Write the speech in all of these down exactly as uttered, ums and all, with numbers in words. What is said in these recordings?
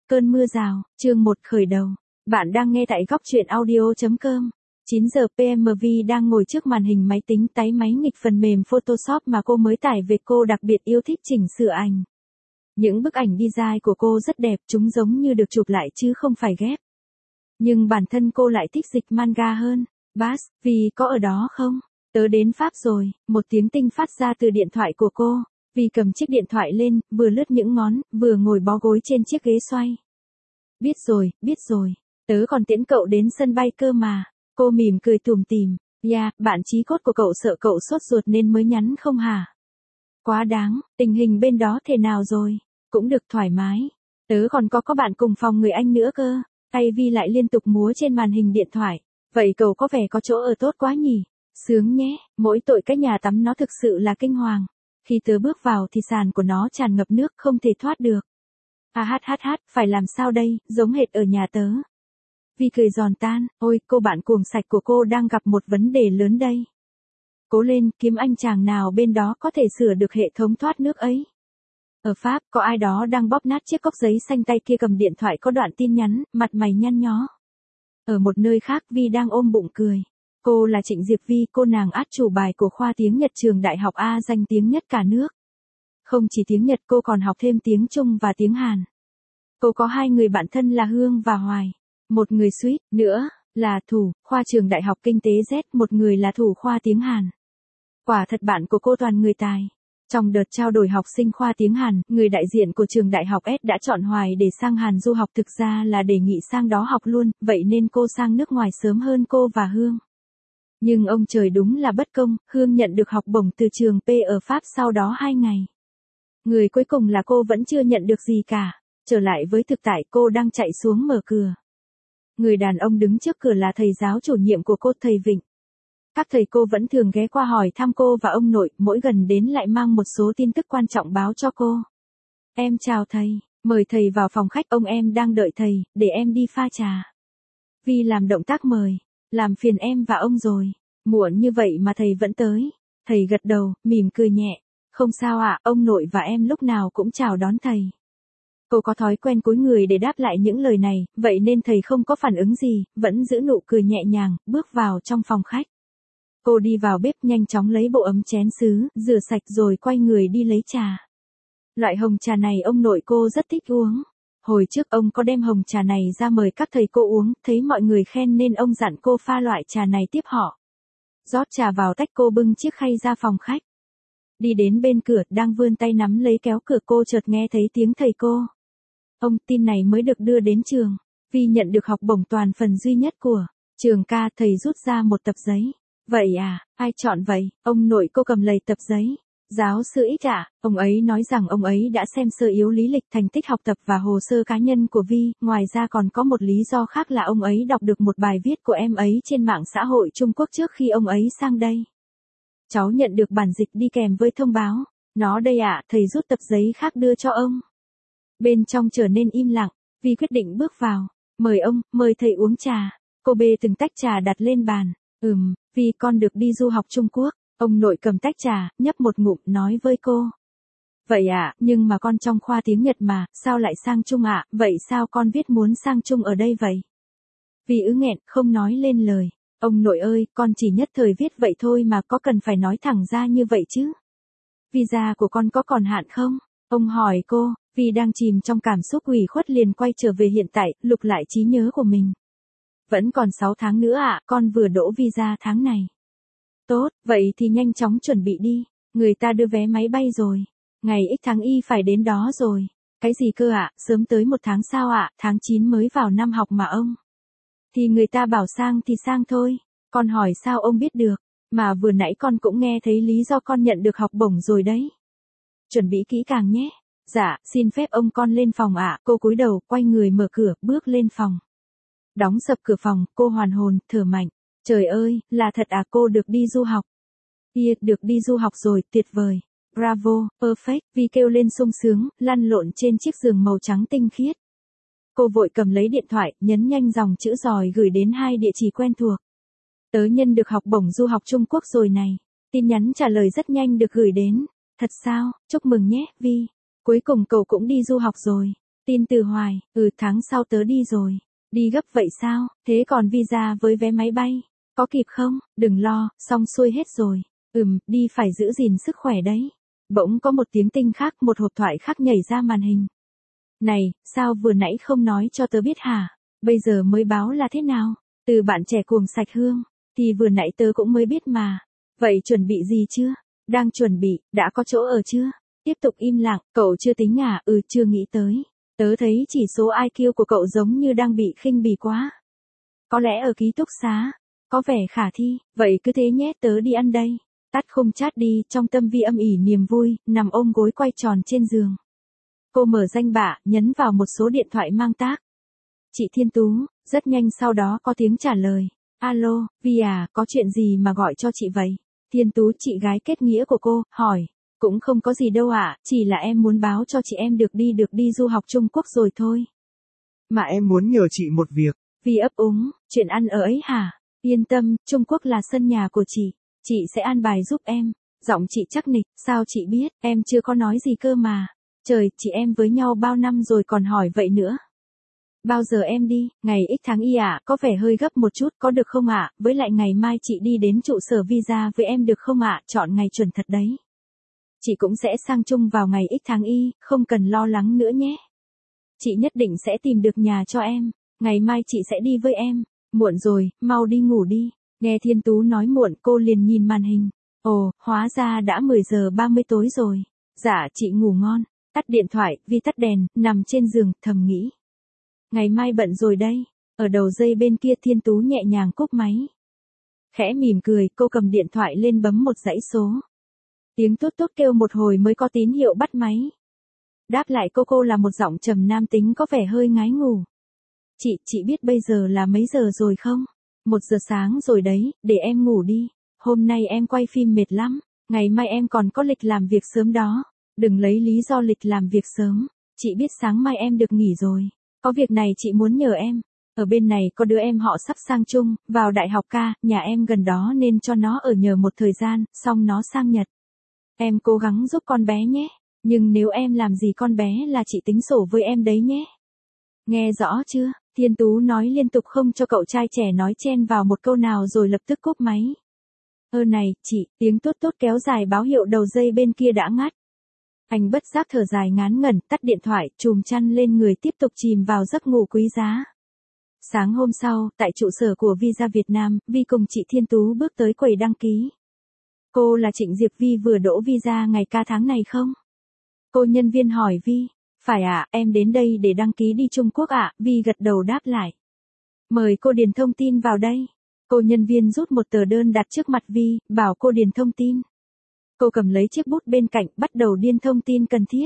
Cơn mưa rào, chương một khởi đầu. Bạn đang nghe tại góc truyện audio chấm com. chín giờ pê em vê đang ngồi trước màn hình máy tính tái máy nghịch phần mềm Photoshop mà cô mới tải về. Cô đặc biệt yêu thích chỉnh sửa ảnh. Những bức ảnh design của cô rất đẹp, chúng giống như được chụp lại chứ không phải ghép. Nhưng bản thân cô lại thích dịch manga hơn. Bass, vì có ở đó không? Tớ đến Pháp rồi, một tiếng tinh phát ra từ điện thoại của cô. Vì cầm chiếc điện thoại lên, vừa lướt những ngón, vừa ngồi bó gối trên chiếc ghế xoay. Biết rồi, biết rồi. Tớ còn tiễn cậu đến sân bay cơ mà. Cô mỉm cười tủm tỉm. Ya, yeah, bạn chí cốt của cậu sợ cậu sốt ruột nên mới nhắn không hả? Quá đáng, tình hình bên đó thế nào rồi? Cũng được thoải mái. Tớ còn có có bạn cùng phòng người Anh nữa cơ. Tay Vi lại liên tục múa trên màn hình điện thoại. Vậy cậu có vẻ có chỗ ở tốt quá nhỉ? Sướng nhé, mỗi tội cái nhà tắm nó thực sự là kinh hoàng. Khi tớ bước vào thì sàn của nó tràn ngập nước không thể thoát được. À hát hát hát, phải làm sao đây, giống hệt ở nhà tớ. Vi cười giòn tan, ôi, cô bạn cuồng sạch của cô đang gặp một vấn đề lớn đây. Cố lên, kiếm anh chàng nào bên đó có thể sửa được hệ thống thoát nước ấy. Ở Pháp, có ai đó đang bóp nát chiếc cốc giấy xanh, tay kia cầm điện thoại có đoạn tin nhắn, mặt mày nhăn nhó. Ở một nơi khác, Vi đang ôm bụng cười. Cô là Trịnh Diệp Vi, cô nàng át chủ bài của khoa tiếng Nhật trường Đại học A danh tiếng nhất cả nước. Không chỉ tiếng Nhật, cô còn học thêm tiếng Trung và tiếng Hàn. Cô có hai người bạn thân là Hương và Hoài. Một người suýt nữa là thủ khoa trường Đại học Kinh tế Z, một người là thủ khoa tiếng Hàn. Quả thật bạn của cô toàn người tài. Trong đợt trao đổi học sinh khoa tiếng Hàn, người đại diện của trường Đại học S đã chọn Hoài để sang Hàn du học, thực ra là đề nghị sang đó học luôn, vậy nên cô sang nước ngoài sớm hơn cô và Hương. Nhưng ông trời đúng là bất công, Hương nhận được học bổng từ trường P ở Pháp sau đó hai ngày. Người cuối cùng là cô vẫn chưa nhận được gì cả. Trở lại với thực tại, cô đang chạy xuống mở cửa. Người đàn ông đứng trước cửa là thầy giáo chủ nhiệm của cô, thầy Vịnh. Các thầy cô vẫn thường ghé qua hỏi thăm cô và ông nội, mỗi gần đến lại mang một số tin tức quan trọng báo cho cô. Em chào thầy, mời thầy vào phòng khách, ông em đang đợi thầy, để em đi pha trà. Vi làm động tác mời, làm phiền em và ông rồi. Muộn như vậy mà thầy vẫn tới. Thầy gật đầu, mỉm cười nhẹ. Không sao ạ, ông nội và em lúc nào cũng chào đón thầy. Cô có thói quen cúi người để đáp lại những lời này, vậy nên thầy không có phản ứng gì, vẫn giữ nụ cười nhẹ nhàng, bước vào trong phòng khách. Cô đi vào bếp nhanh chóng lấy bộ ấm chén sứ, rửa sạch rồi quay người đi lấy trà. Loại hồng trà này ông nội cô rất thích uống. Hồi trước ông có đem hồng trà này ra mời các thầy cô uống, thấy mọi người khen nên ông dặn cô pha loại trà này tiếp họ. Rót trà vào tách, cô bưng chiếc khay ra phòng khách. Đi đến bên cửa, đang vươn tay nắm lấy kéo cửa, cô chợt nghe thấy tiếng thầy cô. Ông, tin này mới được đưa đến trường. Vi nhận được học bổng toàn phần duy nhất của trường ca, thầy rút ra một tập giấy. Vậy à, ai chọn vậy? Ông nội cô cầm lấy tập giấy. Giáo sư X ạ, à, ông ấy nói rằng ông ấy đã xem sơ yếu lý lịch thành tích học tập và hồ sơ cá nhân của Vi, ngoài ra còn có một lý do khác là ông ấy đọc được một bài viết của em ấy trên mạng xã hội Trung Quốc trước khi ông ấy sang đây. Cháu nhận được bản dịch đi kèm với thông báo. Nó đây ạ, à, thầy rút tập giấy khác đưa cho ông. Bên trong trở nên im lặng, Vi quyết định bước vào. Mời ông, mời thầy uống trà. Cô bê từng tách trà đặt lên bàn. Ừm, Vi con được đi du học Trung Quốc. Ông nội cầm tách trà, nhấp một ngụm, nói với cô. Vậy ạ, à, nhưng mà con trong khoa tiếng Nhật mà, sao lại sang Trung ạ, à? Vậy sao con viết muốn sang Trung ở đây vậy? Vi ứ nghẹn, không nói lên lời. Ông nội ơi, con chỉ nhất thời viết vậy thôi mà, có cần phải nói thẳng ra như vậy chứ? Visa của con có còn hạn không? Ông hỏi cô. Vi đang chìm trong cảm xúc ủy khuất liền quay trở về hiện tại, lục lại trí nhớ của mình. Vẫn còn sáu tháng nữa ạ, à, con vừa đỗ visa tháng này. Tốt, vậy thì nhanh chóng chuẩn bị đi. Người ta đưa vé máy bay rồi. Ngày X tháng Y phải đến đó rồi. Cái gì cơ ạ, à? Sớm tới một tháng sao ạ, à? Tháng chín mới vào năm học mà ông. Thì người ta bảo sang thì sang thôi. Con hỏi sao ông biết được. Mà vừa nãy con cũng nghe thấy lý do con nhận được học bổng rồi đấy. Chuẩn bị kỹ càng nhé. Dạ, xin phép ông con lên phòng ạ. À. Cô cúi đầu, quay người mở cửa, bước lên phòng. Đóng sập cửa phòng, cô hoàn hồn, thở mạnh. Trời ơi, là thật à, cô được đi du học. Iya, được đi du học rồi, tuyệt vời. Bravo, perfect, Vi kêu lên sung sướng, lăn lộn trên chiếc giường màu trắng tinh khiết. Cô vội cầm lấy điện thoại, nhấn nhanh dòng chữ dòi gửi đến hai địa chỉ quen thuộc. Tớ nhân được học bổng du học Trung Quốc rồi này. Tin nhắn trả lời rất nhanh được gửi đến. Thật sao, chúc mừng nhé, Vi. Cuối cùng cậu cũng đi du học rồi. Tin từ Hoài, ừ tháng sau tớ đi rồi. Đi gấp vậy sao, thế còn visa với vé máy bay, có kịp không? Đừng lo, xong xuôi hết rồi. Ừm, đi phải giữ gìn sức khỏe đấy. Bỗng có một tiếng tinh khác, một hộp thoại khác nhảy ra màn hình. Này, sao vừa nãy không nói cho tớ biết hả? Bây giờ mới báo là thế nào? Từ bạn trẻ cuồng sạch hương, thì vừa nãy tớ cũng mới biết mà. Vậy chuẩn bị gì chưa? Đang chuẩn bị, đã có chỗ ở chưa? Tiếp tục im lặng, cậu chưa tính à? Ừ, chưa nghĩ tới. Tớ thấy chỉ số i kiu của cậu giống như đang bị khinh bỉ quá. Có lẽ ở ký túc xá, có vẻ khả thi, vậy cứ thế nhé, tớ đi ăn đây. Tắt khung chat đi, trong tâm vi âm ỉ niềm vui, nằm ôm gối quay tròn trên giường. Cô mở danh bạ, nhấn vào một số điện thoại mang tác. Chị Thiên Tú, rất nhanh sau đó có tiếng trả lời. Alo, Vi à, có chuyện gì mà gọi cho chị vậy? Thiên Tú, chị gái kết nghĩa của cô, hỏi. Cũng không có gì đâu ạ, chỉ là em muốn báo cho chị em được đi được đi du học Trung Quốc rồi thôi. Mà em muốn nhờ chị một việc. Vi ấp úng, chuyện ăn ở ấy hả? Yên tâm, Trung Quốc là sân nhà của chị, chị sẽ an bài giúp em. Giọng chị chắc nịch, sao chị biết, em chưa có nói gì cơ mà. Trời, chị em với nhau bao năm rồi còn hỏi vậy nữa. Bao giờ em đi, ngày x tháng y ạ, à, có vẻ hơi gấp một chút, có được không ạ? À? Với lại ngày mai chị đi đến trụ sở visa với em được không ạ? À? Chọn ngày chuẩn thật đấy. Chị cũng sẽ sang Trung vào ngày x tháng y, không cần lo lắng nữa nhé. Chị nhất định sẽ tìm được nhà cho em, ngày mai chị sẽ đi với em. Muộn rồi, mau đi ngủ đi. Nghe Thiên Tú nói muộn, cô liền nhìn màn hình. Ồ, hóa ra đã mười giờ ba mươi tối rồi. Dạ, chị ngủ ngon. Tắt điện thoại, Vi tắt đèn, nằm trên giường, thầm nghĩ. Ngày mai bận rồi đây. Ở đầu dây bên kia Thiên Tú nhẹ nhàng cúp máy. Khẽ mỉm cười, cô cầm điện thoại lên bấm một dãy số. Tiếng tút tút kêu một hồi mới có tín hiệu bắt máy. Đáp lại cô cô là một giọng trầm nam tính có vẻ hơi ngái ngủ. Chị, chị biết bây giờ là mấy giờ rồi không? Một giờ sáng rồi đấy, để em ngủ đi. Hôm nay em quay phim mệt lắm, ngày mai em còn có lịch làm việc sớm đó. Đừng lấy lý do lịch làm việc sớm, chị biết sáng mai em được nghỉ rồi. Có việc này chị muốn nhờ em. Ở bên này có đứa em họ sắp sang Trung, vào đại học ca, nhà em gần đó nên cho nó ở nhờ một thời gian, xong nó sang Nhật. Em cố gắng giúp con bé nhé, nhưng nếu em làm gì con bé là chị tính sổ với em đấy nhé. Nghe rõ chưa? Thiên Tú nói liên tục không cho cậu trai trẻ nói chen vào một câu nào rồi lập tức cúp máy. Ơ này, chị, tiếng tốt tốt kéo dài báo hiệu đầu dây bên kia đã ngắt. Anh bất giác thở dài ngán ngẩn, tắt điện thoại, chùm chăn lên người tiếp tục chìm vào giấc ngủ quý giá. Sáng hôm sau, tại trụ sở của Visa Việt Nam, Vi cùng chị Thiên Tú bước tới quầy đăng ký. Cô là Trịnh Diệp Vi vừa đỗ visa ngày ca tháng này không? Cô nhân viên hỏi Vi. Phải ạ, à, em đến đây để đăng ký đi Trung Quốc ạ, à? Vi gật đầu đáp lại. Mời cô điền thông tin vào đây. Cô nhân viên rút một tờ đơn đặt trước mặt Vi, bảo cô điền thông tin. Cô cầm lấy chiếc bút bên cạnh, bắt đầu điền thông tin cần thiết.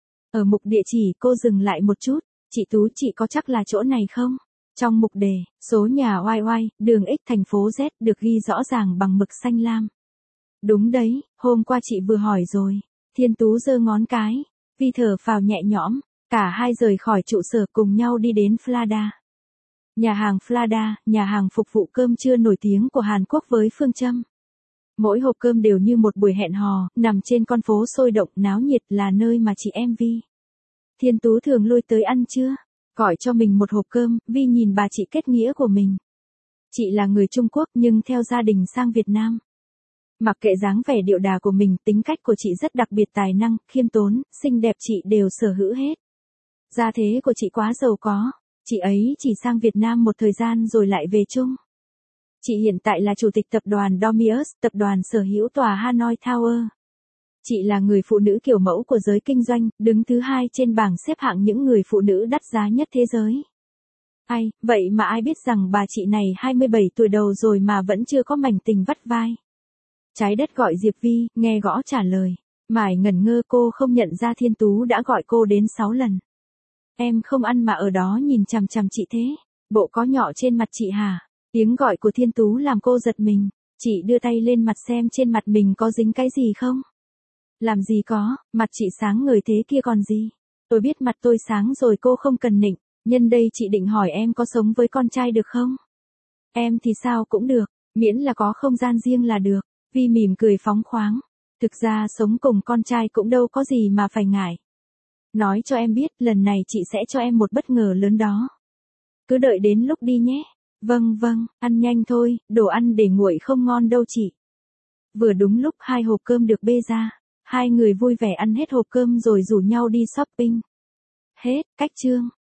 Ở mục địa chỉ, cô dừng lại một chút. Chị Tú, chị có chắc là chỗ này không? Trong mục đề, số nhà oai oai, đường X thành phố Z được ghi rõ ràng bằng mực xanh lam. Đúng đấy, hôm qua chị vừa hỏi rồi. Thiên Tú giơ ngón cái. Vi thở phào nhẹ nhõm. Cả hai rời khỏi trụ sở cùng nhau đi đến Flada. Nhà hàng Flada, nhà hàng phục vụ cơm trưa nổi tiếng của Hàn Quốc với phương châm. Mỗi hộp cơm đều như một buổi hẹn hò, nằm trên con phố sôi động náo nhiệt là nơi mà chị em Vi. Thiên Tú thường lui tới ăn trưa. Gọi cho mình một hộp cơm, Vi nhìn bà chị kết nghĩa của mình. Chị là người Trung Quốc nhưng theo gia đình sang Việt Nam. Mặc kệ dáng vẻ điệu đà của mình, tính cách của chị rất đặc biệt, tài năng, khiêm tốn, xinh đẹp chị đều sở hữu hết. Gia thế của chị quá giàu có, chị ấy chỉ sang Việt Nam một thời gian rồi lại về Trung. Chị hiện tại là chủ tịch tập đoàn Domius, tập đoàn sở hữu tòa Hanoi Tower. Chị là người phụ nữ kiểu mẫu của giới kinh doanh, đứng thứ hai trên bảng xếp hạng những người phụ nữ đắt giá nhất thế giới. Ai, vậy mà ai biết rằng bà chị này hai mươi bảy tuổi đầu rồi mà vẫn chưa có mảnh tình vắt vai. Trái đất gọi Diệp Vi, nghe gõ trả lời. Mải ngẩn ngơ, cô không nhận ra Thiên Tú đã gọi cô đến sáu lần. Em không ăn mà ở đó nhìn chằm chằm chị thế. Bộ có nhọ trên mặt chị hả? Tiếng gọi của Thiên Tú làm cô giật mình. Chị đưa tay lên mặt xem trên mặt mình có dính cái gì không? Làm gì có, mặt chị sáng ngời thế kia còn gì. Tôi biết mặt tôi sáng rồi, cô không cần nịnh. Nhân đây chị định hỏi em có sống với con trai được không? Em thì sao cũng được, miễn là có không gian riêng là được. Vi mỉm cười phóng khoáng. Thực ra sống cùng con trai cũng đâu có gì mà phải ngại. Nói cho em biết, lần này chị sẽ cho em một bất ngờ lớn đó. Cứ đợi đến lúc đi nhé. Vâng vâng, ăn nhanh thôi, đồ ăn để nguội không ngon đâu chị. Vừa đúng lúc hai hộp cơm được bê ra. Hai người vui vẻ ăn hết hộp cơm rồi rủ nhau đi shopping. Hết, cách chương.